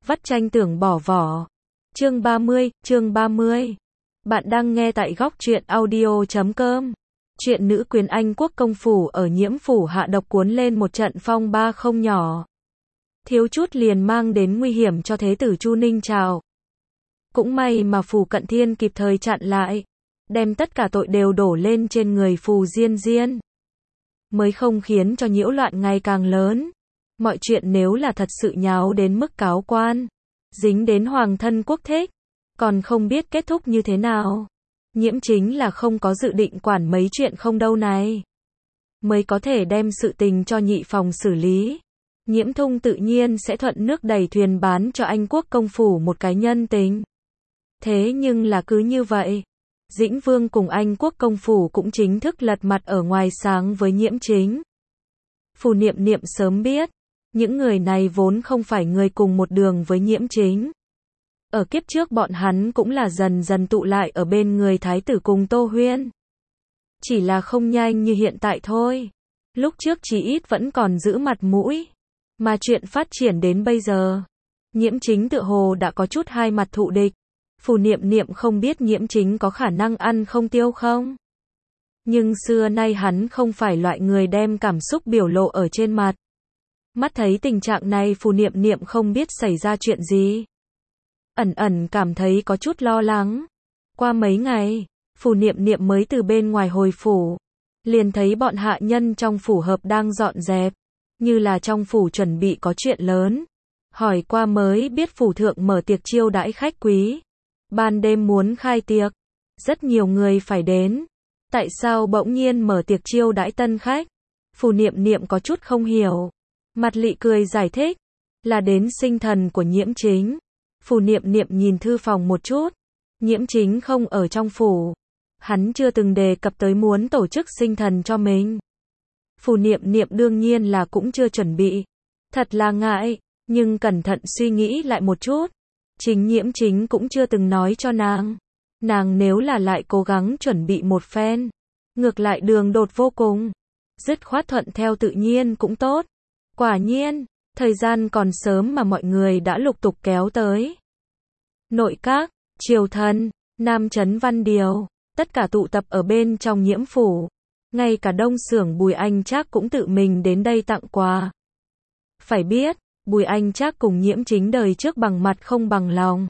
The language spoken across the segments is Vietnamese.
Vắt chanh tưởng bỏ vỏ. Chương 30. Bạn đang nghe tại góc truyện audio.com. Chuyện nữ quyền Anh quốc công phủ ở Nhiễm phủ hạ độc cuốn lên một trận phong ba không nhỏ. Thiếu chút liền mang đến nguy hiểm cho thế tử Chu Ninh Trào. Cũng may mà Phù Cận Thiên kịp thời chặn lại, đem tất cả tội đều đổ lên trên người Phù Diên Diên, mới không khiến cho nhiễu loạn ngày càng lớn. Mọi chuyện nếu là thật sự nháo đến mức cáo quan, dính đến hoàng thân quốc thích, còn không biết kết thúc như thế nào. Nhiễm chính là không có dự định quản mấy chuyện không đâu này, mới có thể đem sự tình cho nhị phòng xử lý. Nhiễm Thung tự nhiên sẽ thuận nước đẩy thuyền bán cho Anh quốc công phủ một cái nhân tình. Thế nhưng là cứ như vậy, Dĩnh Vương cùng Anh quốc công phủ cũng chính thức lật mặt ở ngoài sáng với Nhiễm chính. Phù Niệm Niệm sớm biết, những người này vốn không phải người cùng một đường với Nhiễm chính. Ở kiếp trước bọn hắn cũng là dần dần tụ lại ở bên người thái tử cùng Tô Huyên. Chỉ là không nhanh như hiện tại thôi. Lúc trước chí ít vẫn còn giữ mặt mũi. Mà chuyện phát triển đến bây giờ, Nhiễm chính tựa hồ đã có chút hai mặt thù địch. Phù Niệm Niệm không biết Nhiễm chính có khả năng ăn không tiêu không. Nhưng xưa nay hắn không phải loại người đem cảm xúc biểu lộ ở trên mặt. Mắt thấy tình trạng này Phù Niệm Niệm không biết xảy ra chuyện gì. Ẩn ẩn cảm thấy có chút lo lắng. Qua mấy ngày, Phù Niệm Niệm mới từ bên ngoài hồi phủ. Liền thấy bọn hạ nhân trong phủ hợp đang dọn dẹp. Như là trong phủ chuẩn bị có chuyện lớn. Hỏi qua mới biết phủ thượng mở tiệc chiêu đãi khách quý. Ban đêm muốn khai tiệc. Rất nhiều người phải đến. Tại sao bỗng nhiên mở tiệc chiêu đãi tân khách? Phù Niệm Niệm có chút không hiểu. Mặt lị cười giải thích. Là đến sinh thần của Nhiễm chính. Phù Niệm Niệm nhìn thư phòng một chút. Nhiễm chính không ở trong phủ. Hắn chưa từng đề cập tới muốn tổ chức sinh thần cho mình. Phù Niệm Niệm đương nhiên là cũng chưa chuẩn bị. Thật là ngại, nhưng cẩn thận suy nghĩ lại một chút. Chính Nhiễm chính cũng chưa từng nói cho nàng. Nàng nếu là lại cố gắng chuẩn bị một phen, ngược lại đường đột vô cùng. Dứt khoát thuận theo tự nhiên cũng tốt. Quả nhiên, thời gian còn sớm mà mọi người đã lục tục kéo tới. Nội các, triều thần, Nam Trấn Văn Điều, tất cả tụ tập ở bên trong Nhiễm phủ. Ngay cả Đông Xưởng Bùi Anh Trác cũng tự mình đến đây tặng quà. Phải biết, Bùi Anh Trác cùng Nhiễm chính đời trước bằng mặt không bằng lòng.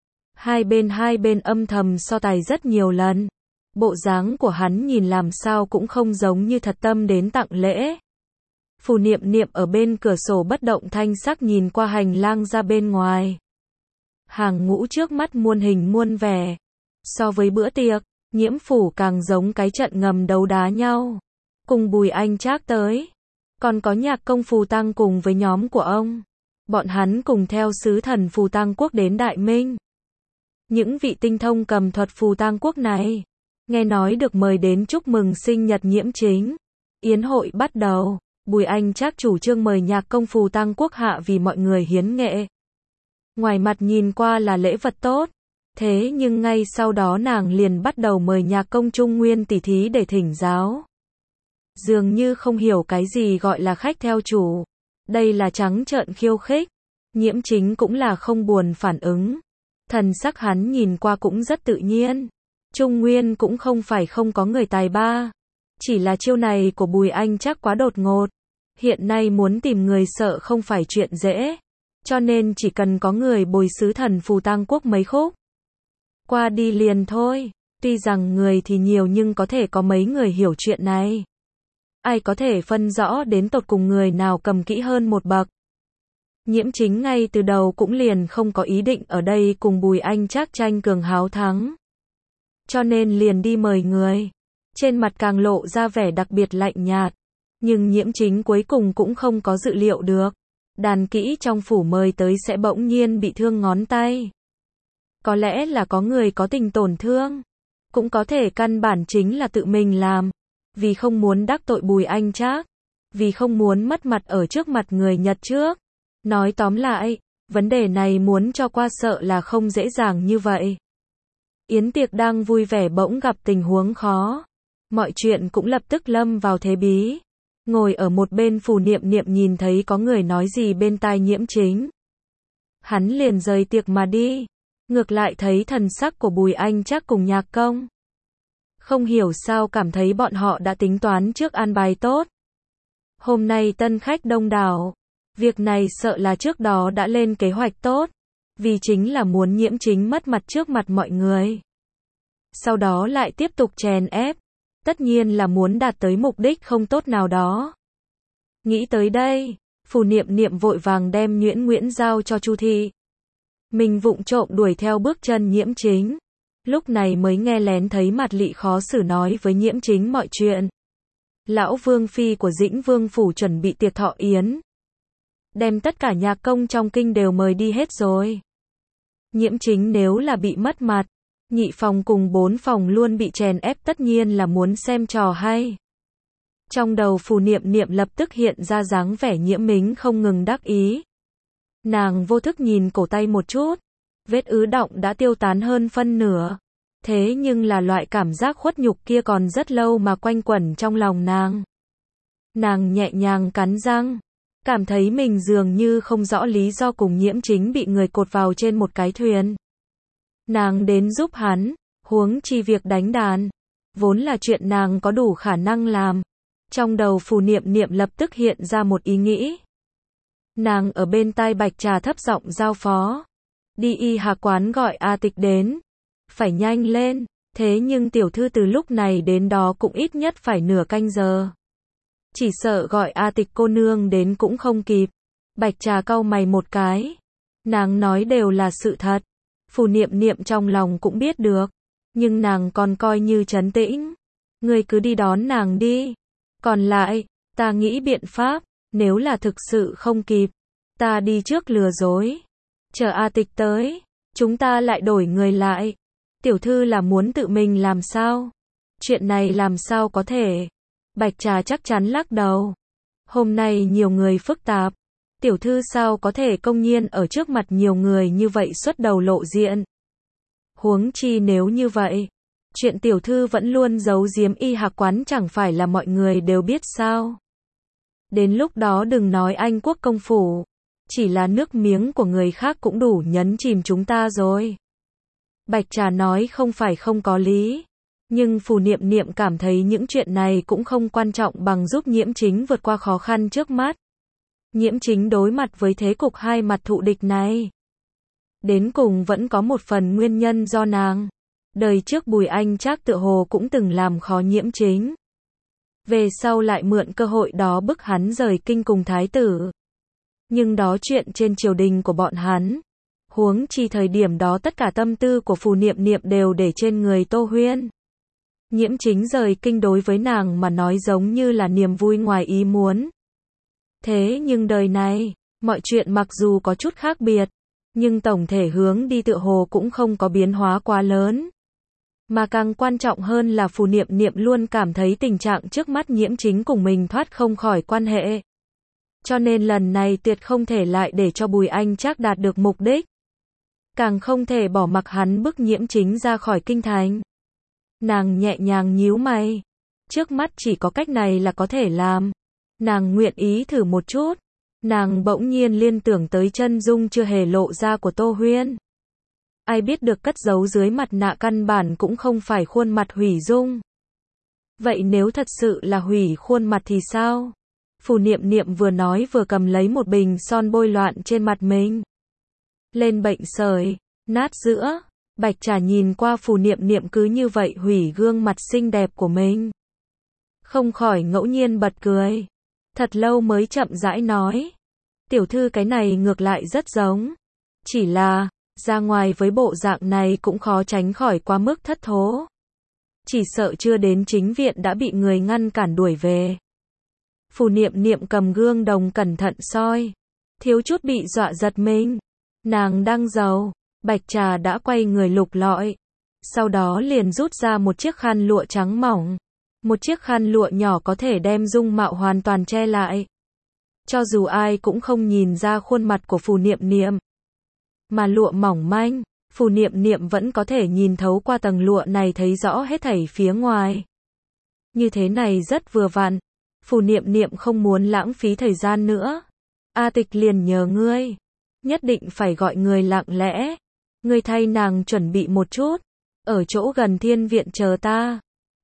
Hai bên âm thầm so tài rất nhiều lần. Bộ dáng của hắn nhìn làm sao cũng không giống như thật tâm đến tặng lễ. Phù Niệm Niệm ở bên cửa sổ bất động thanh sắc nhìn qua hành lang ra bên ngoài. Hàng ngũ trước mắt muôn hình muôn vẻ. So với bữa tiệc, Nhiễm phủ càng giống cái trận ngầm đấu đá nhau. Cùng Bùi Anh Trác tới. Còn có Nhạc công Phù Tăng cùng với nhóm của ông. Bọn hắn cùng theo sứ thần Phù Tăng quốc đến Đại Minh. Những vị tinh thông cầm thuật Phù Tăng quốc này, nghe nói được mời đến chúc mừng sinh nhật Nhiễm chính. Yến hội bắt đầu. Bùi Anh Trác chủ trương mời Nhạc công Phù Tăng quốc hạ vì mọi người hiến nghệ. Ngoài mặt nhìn qua là lễ vật tốt. Thế nhưng ngay sau đó nàng liền bắt đầu mời Nhạc công Trung Nguyên tỷ thí để thỉnh giáo. Dường như không hiểu cái gì gọi là khách theo chủ. Đây là trắng trợn khiêu khích. Nhiễm chính cũng là không buồn phản ứng. Thần sắc hắn nhìn qua cũng rất tự nhiên. Trung Nguyên cũng không phải không có người tài ba. Chỉ là chiêu này của Bùi Anh Trác quá đột ngột. Hiện nay muốn tìm người sợ không phải chuyện dễ. Cho nên chỉ cần có người bồi sứ thần Phù Tăng quốc mấy khúc qua đi liền thôi. Tuy rằng người thì nhiều nhưng có thể có mấy người hiểu chuyện này. Ai có thể phân rõ đến tột cùng người nào cầm kỹ hơn một bậc. Nhiễm chính ngay từ đầu cũng liền không có ý định ở đây cùng Bùi Anh Trác tranh cường háo thắng. Cho nên liền đi mời người. Trên mặt càng lộ ra vẻ đặc biệt lạnh nhạt. Nhưng Nhiễm chính cuối cùng cũng không có dự liệu được. Đàn kỹ trong phủ mời tới sẽ bỗng nhiên bị thương ngón tay. Có lẽ là có người có tình tổn thương. Cũng có thể căn bản chính là tự mình làm. Vì không muốn đắc tội Bùi Anh Trác. Vì không muốn mất mặt ở trước mặt người Nhật trước. Nói tóm lại, vấn đề này muốn cho qua sợ là không dễ dàng như vậy. Yến tiệc đang vui vẻ bỗng gặp tình huống khó. Mọi chuyện cũng lập tức lâm vào thế bí. Ngồi ở một bên Phù Niệm Niệm nhìn thấy có người nói gì bên tai Nhiễm chính. hắn liền rời tiệc mà đi. Ngược lại thấy thần sắc của Bùi Anh Trác cùng Nhạc Công. Không hiểu sao cảm thấy bọn họ đã tính toán trước an bài tốt. Hôm nay tân khách đông đảo. Việc này sợ là trước đó đã lên kế hoạch tốt. Vì chính là muốn Nhiễm Chính mất mặt trước mặt mọi người. Sau đó lại tiếp tục chèn ép. Tất nhiên là muốn đạt tới mục đích không tốt nào đó. Nghĩ tới đây, Phù Niệm Niệm vội vàng đem Nhuyễn Nguyễn giao cho Chu Thị. Mình vụng trộm đuổi theo bước chân Nhiễm Chính. Lúc này mới nghe lén thấy Mạt Lị khó xử nói với Nhiễm Chính mọi chuyện. Lão Vương Phi của Dĩnh Vương Phủ chuẩn bị tiệc thọ yến. Đem tất cả nhạc công trong kinh đều mời đi hết rồi. Nhiễm Chính nếu là bị mất mặt, nhị phòng cùng 4 phòng luôn bị chèn ép tất nhiên là muốn xem trò hay. Trong đầu Phù Niệm Niệm lập tức hiện ra dáng vẻ Nhiễm Mính không ngừng đắc ý. Nàng vô thức nhìn cổ tay một chút, vết ứ đọng đã tiêu tán hơn phân nửa. Thế nhưng là loại cảm giác khuất nhục kia còn rất lâu mà quanh quẩn trong lòng nàng. Nàng nhẹ nhàng cắn răng, cảm thấy mình dường như không rõ lý do cùng Nhiễm Chính bị người cột vào trên một cái thuyền. Nàng đến giúp hắn, huống chi việc đánh đàn, vốn là chuyện nàng có đủ khả năng làm. Trong đầu Phù Niệm Niệm lập tức hiện ra một ý nghĩ. Nàng ở bên tai Bạch Trà thấp giọng giao phó. Đi y hà quán gọi A Tịch đến. Phải nhanh lên, thế nhưng tiểu thư từ lúc này đến đó cũng ít nhất phải nửa canh giờ. Chỉ sợ gọi A Tịch cô nương đến cũng không kịp. Bạch Trà cau mày một cái. Nàng nói đều là sự thật. Phù Niệm Niệm trong lòng cũng biết được. Nhưng nàng còn coi như trấn tĩnh. Ngươi cứ đi đón nàng đi. Còn lại, ta nghĩ biện pháp. Nếu là thực sự không kịp, ta đi trước lừa dối. Chờ A Tịch tới, chúng ta lại đổi người lại. Tiểu thư là muốn tự mình làm sao? Chuyện này làm sao có thể? Bạch Trà chắc chắn lắc đầu. Hôm nay nhiều người phức tạp. Tiểu thư sao có thể công nhiên ở trước mặt nhiều người như vậy xuất đầu lộ diện? Huống chi nếu như vậy, chuyện tiểu thư vẫn luôn giấu giếm y hạc quán chẳng phải là mọi người đều biết sao? Đến lúc đó đừng nói Anh quốc công phủ, chỉ là nước miếng của người khác cũng đủ nhấn chìm chúng ta rồi. Bạch Trà nói không phải không có lý, nhưng Phù Niệm Niệm cảm thấy những chuyện này cũng không quan trọng bằng giúp Nhiễm Chính vượt qua khó khăn trước mắt. Nhiễm Chính đối mặt với thế cục hai mặt thụ địch này, đến cùng vẫn có một phần nguyên nhân do nàng. Đời trước Bùi Anh Trác tựa hồ cũng từng làm khó Nhiễm Chính. Về sau lại mượn cơ hội đó bức hắn rời kinh cùng thái tử. Nhưng đó chuyện trên triều đình của bọn hắn. Huống chi thời điểm đó tất cả tâm tư của Phù Niệm Niệm đều để trên người Tô Huyên. Nhiễm Chính rời kinh đối với nàng mà nói giống như là niềm vui ngoài ý muốn. Thế nhưng đời này, mọi chuyện mặc dù có chút khác biệt, nhưng tổng thể hướng đi tựa hồ cũng không có biến hóa quá lớn. Mà càng quan trọng hơn là Phù Niệm Niệm luôn cảm thấy tình trạng trước mắt Nhiễm Chính cùng mình thoát không khỏi quan hệ. Cho nên lần này tuyệt không thể lại để cho Bùi Anh Trác đạt được mục đích. Càng không thể bỏ mặc hắn bức Nhiễm Chính ra khỏi kinh thành. Nàng nhẹ nhàng nhíu mày. Trước mắt chỉ có cách này là có thể làm. Nàng nguyện ý thử một chút. Nàng bỗng nhiên liên tưởng tới chân dung chưa hề lộ ra của Tô Huyên. Ai biết được cất giấu dưới mặt nạ căn bản cũng không phải khuôn mặt hủy dung. Vậy nếu thật sự là hủy khuôn mặt thì sao? Phù Niệm Niệm vừa nói vừa cầm lấy một bình son bôi loạn trên mặt mình. Lên bệnh sởi, nát giữa. Bạch Trà nhìn qua Phù Niệm Niệm cứ như vậy hủy gương mặt xinh đẹp của mình. Không khỏi ngẫu nhiên bật cười. Thật lâu mới chậm rãi nói. Tiểu thư cái này ngược lại rất giống. Chỉ là, ra ngoài với bộ dạng này cũng khó tránh khỏi quá mức thất thố. Chỉ sợ chưa đến chính viện đã bị người ngăn cản đuổi về. Phù Niệm Niệm cầm gương đồng cẩn thận soi. Thiếu chút bị dọa giật mình. Nàng đang giàu. Bạch Trà đã quay người lục lọi. Sau đó liền rút ra một chiếc khăn lụa trắng mỏng. Một chiếc khăn lụa nhỏ có thể đem dung mạo hoàn toàn che lại. Cho dù ai cũng không nhìn ra khuôn mặt của Phù Niệm Niệm. Mà lụa mỏng manh, Phù Niệm Niệm vẫn có thể nhìn thấu qua tầng lụa này thấy rõ hết thảy phía ngoài. Như thế này rất vừa vặn. Phù Niệm Niệm không muốn lãng phí thời gian nữa. A Tịch liền nhờ ngươi. nhất định phải gọi người lặng lẽ. Ngươi thay nàng chuẩn bị một chút, ở chỗ gần thiên viện chờ ta.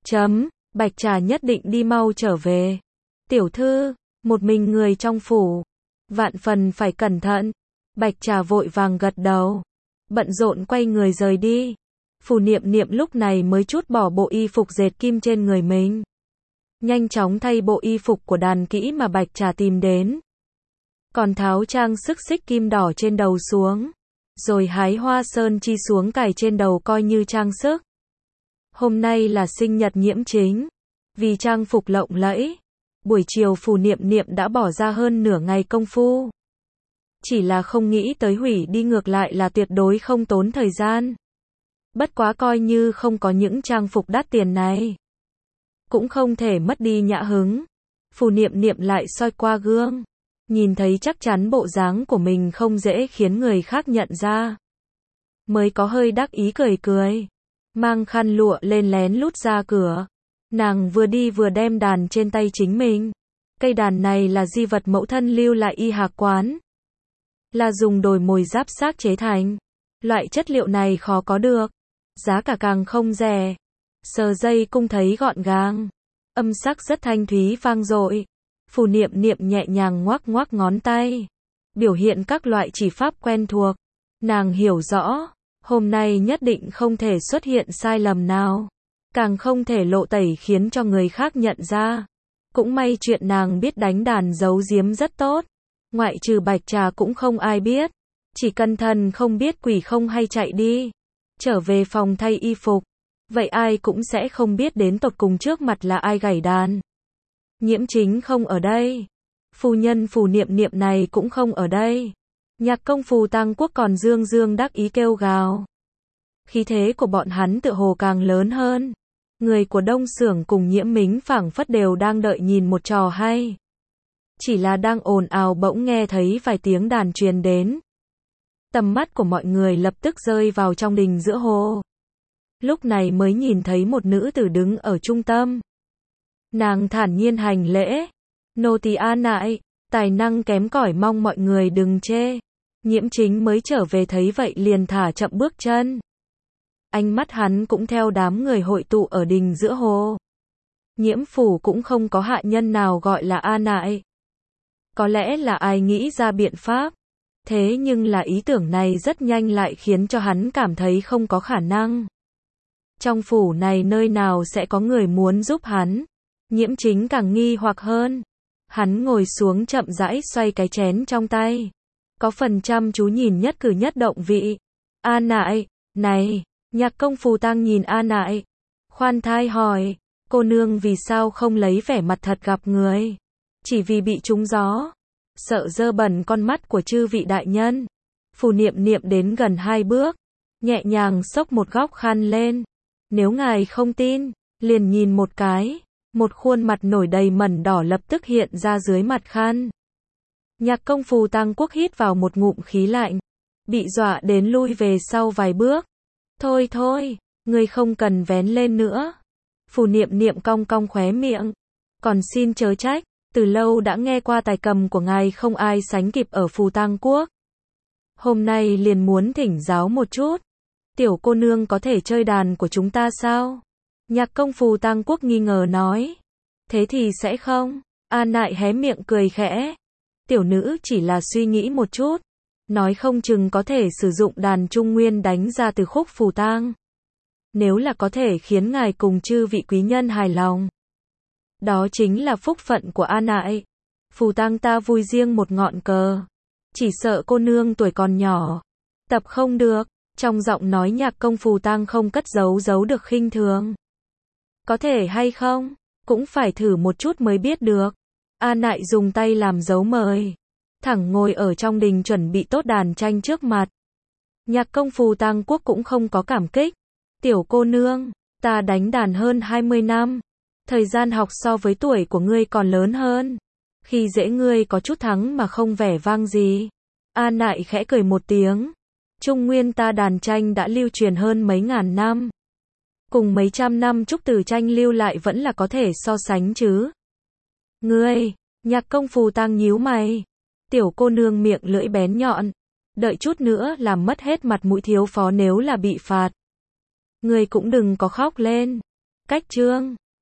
Bạch Trà nhất định đi mau trở về. Tiểu thư, một mình người trong phủ, vạn phần phải cẩn thận. Bạch Trà vội vàng gật đầu, bận rộn quay người rời đi. Phù Niệm Niệm lúc này mới trút bỏ bộ y phục dệt kim trên người mình, nhanh chóng thay bộ y phục của đàn kỹ mà Bạch Trà tìm đến. Còn tháo trang sức xích kim đỏ trên đầu xuống, rồi hái hoa sơn chi xuống cài trên đầu coi như trang sức. Hôm nay là sinh nhật Nhiễm Chính, vì trang phục lộng lẫy, buổi chiều Phù Niệm Niệm đã bỏ ra hơn nửa ngày công phu. Chỉ là không nghĩ tới hủy đi ngược lại là tuyệt đối không tốn thời gian. Bất quá coi như không có những trang phục đắt tiền này, cũng không thể mất đi nhã hứng. Phù Niệm Niệm lại soi qua gương, nhìn thấy chắc chắn bộ dáng của mình không dễ khiến người khác nhận ra, mới có hơi đắc ý cười cười, mang khăn lụa lên lén lút ra cửa. Nàng vừa đi vừa đem đàn trên tay chính mình. Cây đàn này là di vật mẫu thân lưu lại y hạc quán, là dùng đồi mồi giáp xác chế thành. Loại chất liệu này khó có được, giá cả càng không rẻ. Sờ dây cung thấy gọn gàng, âm sắc rất thanh thúy vang dội. Phù Niệm Niệm nhẹ nhàng ngoắc ngoắc ngón tay, biểu hiện các loại chỉ pháp quen thuộc. Nàng hiểu rõ, hôm nay nhất định không thể xuất hiện sai lầm nào, càng không thể lộ tẩy khiến cho người khác nhận ra. Cũng may chuyện nàng biết đánh đàn giấu giếm rất tốt, ngoại trừ Bạch Trà cũng không ai biết. Chỉ cần thần không biết quỷ không hay chạy đi, trở về phòng thay y phục, vậy ai cũng sẽ không biết đến tột cùng trước mặt là ai gảy đàn. Nhiễm Chính không ở đây, phu nhân Phù Niệm Niệm này cũng không ở đây. Nhạc công Phù Tăng Quốc còn dương dương đắc ý kêu gào. Khí thế của bọn hắn tựa hồ càng lớn hơn. Người của Đông Xưởng cùng Nhiễm Mính phảng phất đều đang đợi nhìn một trò hay. Chỉ là đang ồn ào bỗng nghe thấy vài tiếng đàn truyền đến. Tầm mắt của mọi người lập tức rơi vào trong đình giữa hồ. Lúc này mới nhìn thấy một nữ tử đứng ở trung tâm. Nàng thản nhiên hành lễ. Nô tỳ A Nại, tài năng kém cỏi mong mọi người đừng chê. Nhiễm Chính mới trở về thấy vậy liền thả chậm bước chân. Ánh mắt hắn cũng theo đám người hội tụ ở đình giữa hồ. Nhiễm phủ cũng không có hạ nhân nào gọi là A Nại. Có lẽ là ai nghĩ ra biện pháp. Thế nhưng là ý tưởng này rất nhanh lại khiến cho hắn cảm thấy không có khả năng. Trong phủ này nơi nào sẽ có người muốn giúp hắn. Nhiễm Chính càng nghi hoặc hơn. Hắn ngồi xuống chậm rãi xoay cái chén trong tay, có phần chăm chú nhìn nhất cử nhất động vị. A Nại, này, Nhạc công Phù Tăng nhìn A Nại, khoan thai hỏi, cô nương vì sao không lấy vẻ mặt thật gặp người? Chỉ vì bị trúng gió, sợ dơ bẩn con mắt của chư vị đại nhân. Phù Niệm Niệm đến gần 2 bước, nhẹ nhàng xốc một góc khăn lên. Nếu ngài không tin, liền nhìn một cái. Một khuôn mặt nổi đầy mẩn đỏ lập tức hiện ra dưới mặt khăn. Nhạc công Phù Tăng Quốc hít vào một ngụm khí lạnh, bị dọa đến lui về sau vài bước. Thôi thôi, ngươi không cần vén lên nữa. Phù Niệm Niệm cong cong khóe miệng. Còn xin chớ trách, từ lâu đã nghe qua tài cầm của ngài không ai sánh kịp ở Phù Tăng Quốc. Hôm nay liền muốn thỉnh giáo một chút. Tiểu cô nương có thể chơi đàn của chúng ta sao? Nhạc công Phù Tăng Quốc nghi ngờ nói. Thế thì sẽ không. A Nại hé miệng cười khẽ. Tiểu nữ chỉ là suy nghĩ một chút. Nói không chừng có thể sử dụng đàn trung nguyên đánh ra từ khúc phù tang. Nếu là có thể khiến ngài cùng chư vị quý nhân hài lòng, đó chính là phúc phận của A Nại. Phù tang ta vui riêng một ngọn cờ. Chỉ sợ cô nương tuổi còn nhỏ, tập không được. Trong giọng nói nhạc công Phù Tang không cất giấu được khinh thường. Có thể hay không? Cũng phải thử một chút mới biết được. A Nại dùng tay làm dấu mời, thẳng ngồi ở trong đình chuẩn bị tốt đàn tranh trước mặt. Nhạc công Phù Tăng Quốc cũng không có cảm kích. Tiểu cô nương, ta đánh đàn hơn 20 năm. Thời gian học so với tuổi của ngươi còn lớn hơn. Khi dễ ngươi có chút thắng mà không vẻ vang gì. A Nại khẽ cười một tiếng. Trung nguyên ta đàn tranh đã lưu truyền hơn mấy ngàn năm. Cùng mấy trăm năm trúc tử tranh lưu lại vẫn là có thể so sánh chứ. Ngươi, nhạc công Phù Tăng nhíu mày. Tiểu cô nương miệng lưỡi bén nhọn, Đợi chút nữa làm mất hết mặt mũi thiếu phó nếu là bị phạt. Ngươi cũng đừng có khóc lên. Cách chương